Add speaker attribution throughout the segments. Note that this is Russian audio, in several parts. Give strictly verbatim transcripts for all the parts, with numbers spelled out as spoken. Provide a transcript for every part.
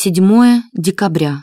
Speaker 1: седьмое декабря.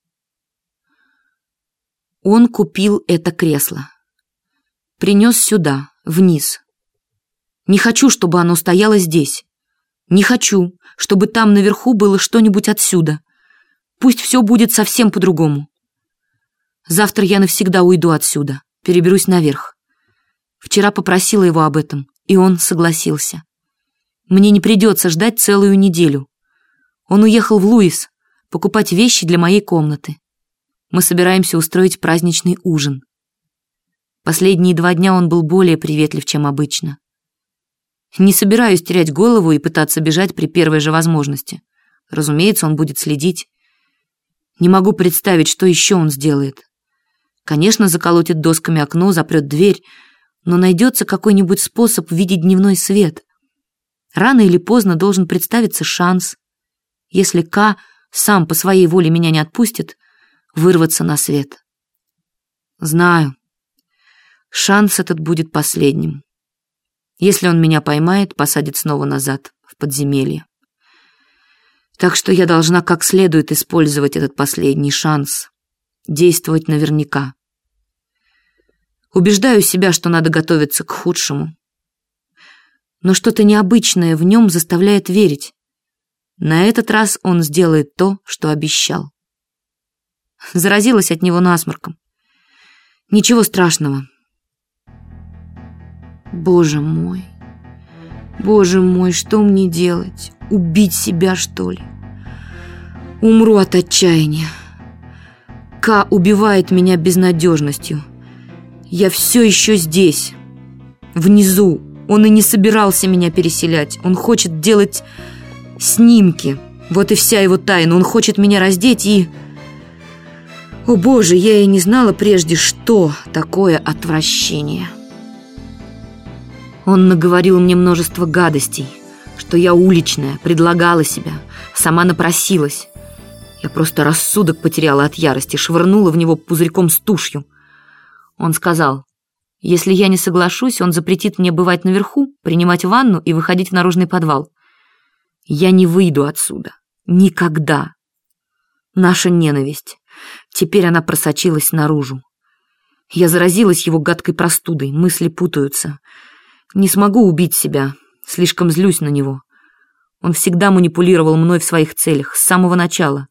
Speaker 1: Он купил это кресло. Принес сюда, вниз. Не хочу, чтобы оно стояло здесь. Не хочу, чтобы там наверху было что-нибудь отсюда. Пусть все будет совсем по-другому. Завтра я навсегда уйду отсюда, переберусь наверх. Вчера попросила его об этом, и он согласился. Мне не придется ждать целую неделю. Он уехал в Луис покупать вещи для моей комнаты. Мы собираемся устроить праздничный ужин. Последние два дня он был более приветлив, чем обычно. Не собираюсь терять голову и пытаться бежать при первой же возможности. Разумеется, он будет следить. Не могу представить, что еще он сделает. Конечно, заколотит досками окно, запрет дверь, но найдется какой-нибудь способ видеть дневной свет. Рано или поздно должен представиться шанс, если К сам по своей воле меня не отпустит, вырваться на свет. Знаю, шанс этот будет последним. Если он меня поймает, посадит снова назад, в подземелье. Так что я должна как следует использовать этот последний шанс, действовать наверняка. Убеждаю себя, что надо готовиться к худшему. Но что-то необычное в нем заставляет верить. На этот раз он сделает то, что обещал. Заразилась от него насморком. Ничего страшного. Боже мой, боже мой, что мне делать? Убить себя, что ли? Умру от отчаяния. К убивает меня безнадежностью. Я все еще здесь, внизу. Он и не собирался меня переселять. Он хочет делать снимки. Вот и вся его тайна. Он хочет меня раздеть и... О боже, я и не знала прежде, что такое отвращение. Он наговорил мне множество гадостей, что я уличная, предлагала себя, сама напросилась. Я просто рассудок потеряла от ярости, швырнула в него пузырьком с тушью. Он сказал, если я не соглашусь, он запретит мне бывать наверху, принимать ванну и выходить в наружный подвал. Я не выйду отсюда. Никогда. Наша ненависть. Теперь она просочилась наружу. Я заразилась его гадкой простудой, мысли путаются. Не смогу убить себя, слишком злюсь на него. Он всегда манипулировал мной в своих целях, с самого начала.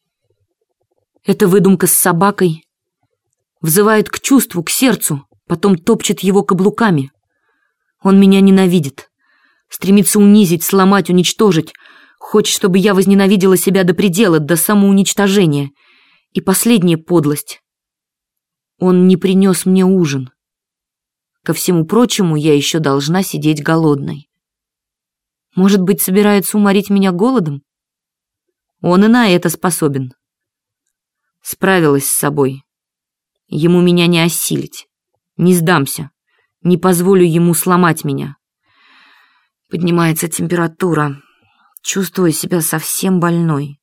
Speaker 1: Эта выдумка с собакой взывает к чувству, к сердцу, потом топчет его каблуками. Он меня ненавидит, стремится унизить, сломать, уничтожить, хочет, чтобы я возненавидела себя до предела, до самоуничтожения. И последняя подлость. Он не принес мне ужин. Ко всему прочему, я еще должна сидеть голодной. Может быть, собирается уморить меня голодом? Он и на это способен. Справилась с собой. Ему меня не осилить. Не сдамся. Не позволю ему сломать меня. Поднимается температура. Чувствую себя совсем больной.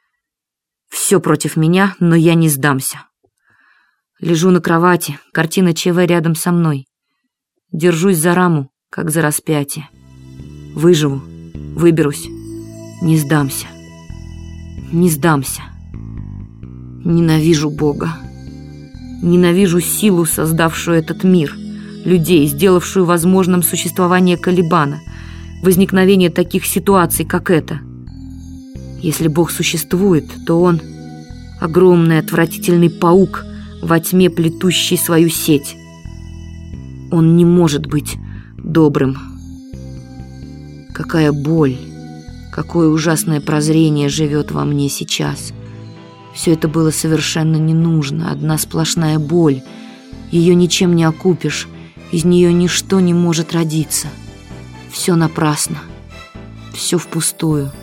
Speaker 1: Все против меня, но я не сдамся. Лежу на кровати, картина ЧВ рядом со мной. Держусь за раму, как за распятие. Выживу, выберусь. Не сдамся. Не сдамся. Ненавижу Бога. Ненавижу силу, создавшую этот мир, людей, сделавшую возможным существование Калибана, возникновение таких ситуаций, как эта. Если Бог существует, то Он — огромный отвратительный паук, во тьме плетущий свою сеть. Он не может быть добрым. Какая боль, какое ужасное прозрение живет во мне сейчас. Все это было совершенно не нужно, одна сплошная боль. Ее ничем не окупишь, из нее ничто не может родиться. Все напрасно, все впустую.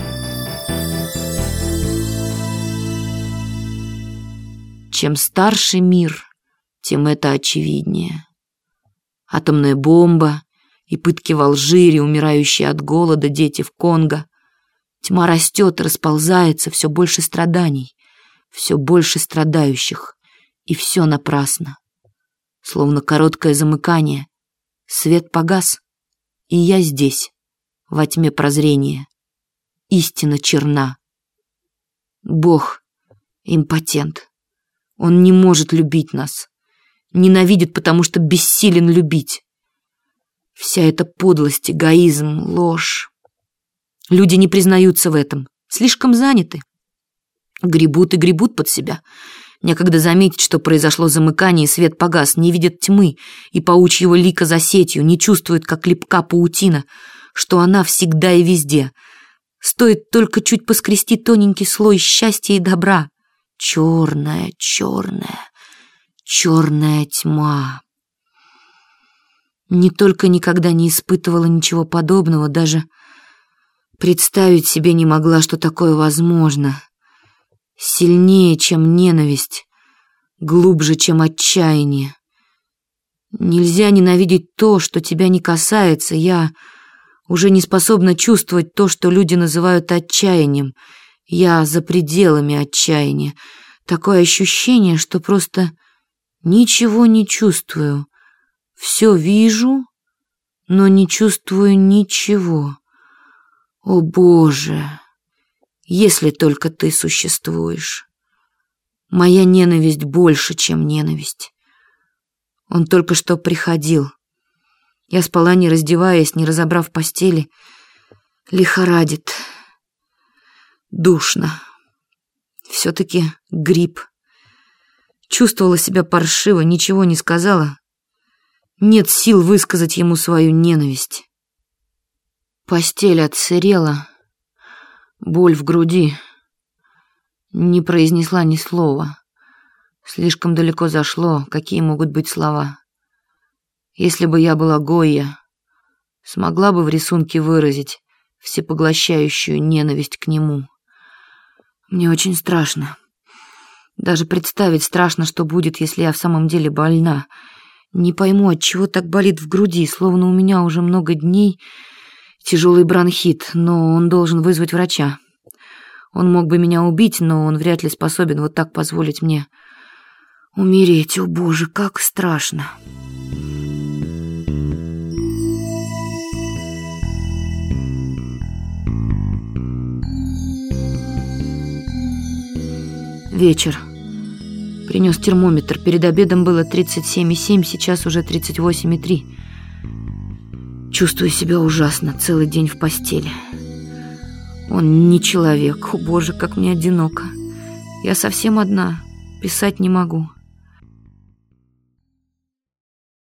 Speaker 1: Чем старше мир, тем это очевиднее. Атомная бомба и пытки в Алжире, умирающие от голода дети в Конго. Тьма растет, расползается, все больше страданий, все больше страдающих, и все напрасно. Словно короткое замыкание. Свет погас, и я здесь, во тьме прозрения. Истина черна. Бог импотент. Он не может любить нас. Ненавидит, потому что бессилен любить. Вся эта подлость, эгоизм, ложь. Люди не признаются в этом. Слишком заняты. Гребут и гребут под себя. Некогда заметить, что произошло замыкание, и свет погас, не видят тьмы и паучьего лика за сетью, не чувствуют, как липка паутина, что она всегда и везде. Стоит только чуть поскрести тоненький слой счастья и добра. Черная, черная, черная тьма. Не только никогда не испытывала ничего подобного, даже представить себе не могла, что такое возможно. Сильнее, чем ненависть, глубже, чем отчаяние. Нельзя ненавидеть то, что тебя не касается. Я уже не способна чувствовать то, что люди называют отчаянием. Я за пределами отчаяния. Такое ощущение, что просто ничего не чувствую. Все вижу, но не чувствую ничего. О, Боже! Если только ты существуешь. Моя ненависть больше, чем ненависть. Он только что приходил. Я спала, не раздеваясь, не разобрав постели. Лихорадит. Душно. Все-таки грипп. Чувствовала себя паршиво, ничего не сказала. Нет сил высказать ему свою ненависть. Постель отсырела. Боль в груди. Не произнесла ни слова. Слишком далеко зашло, какие могут быть слова. Если бы я была Гойя, смогла бы в рисунке выразить всепоглощающую ненависть к нему. Мне очень страшно. Даже представить страшно, что будет, если я в самом деле больна. Не пойму, отчего так болит в груди, словно у меня уже много дней тяжелый бронхит, но он должен вызвать врача. Он мог бы меня убить, но он вряд ли способен вот так позволить мне умереть. О, Боже, как страшно. Вечер. Принес термометр. Перед обедом было тридцать семь и семь, сейчас уже тридцать восемь и три. Чувствую себя ужасно, целый день в постели. Он не человек. О, Боже, как мне одиноко. Я совсем одна, писать не могу.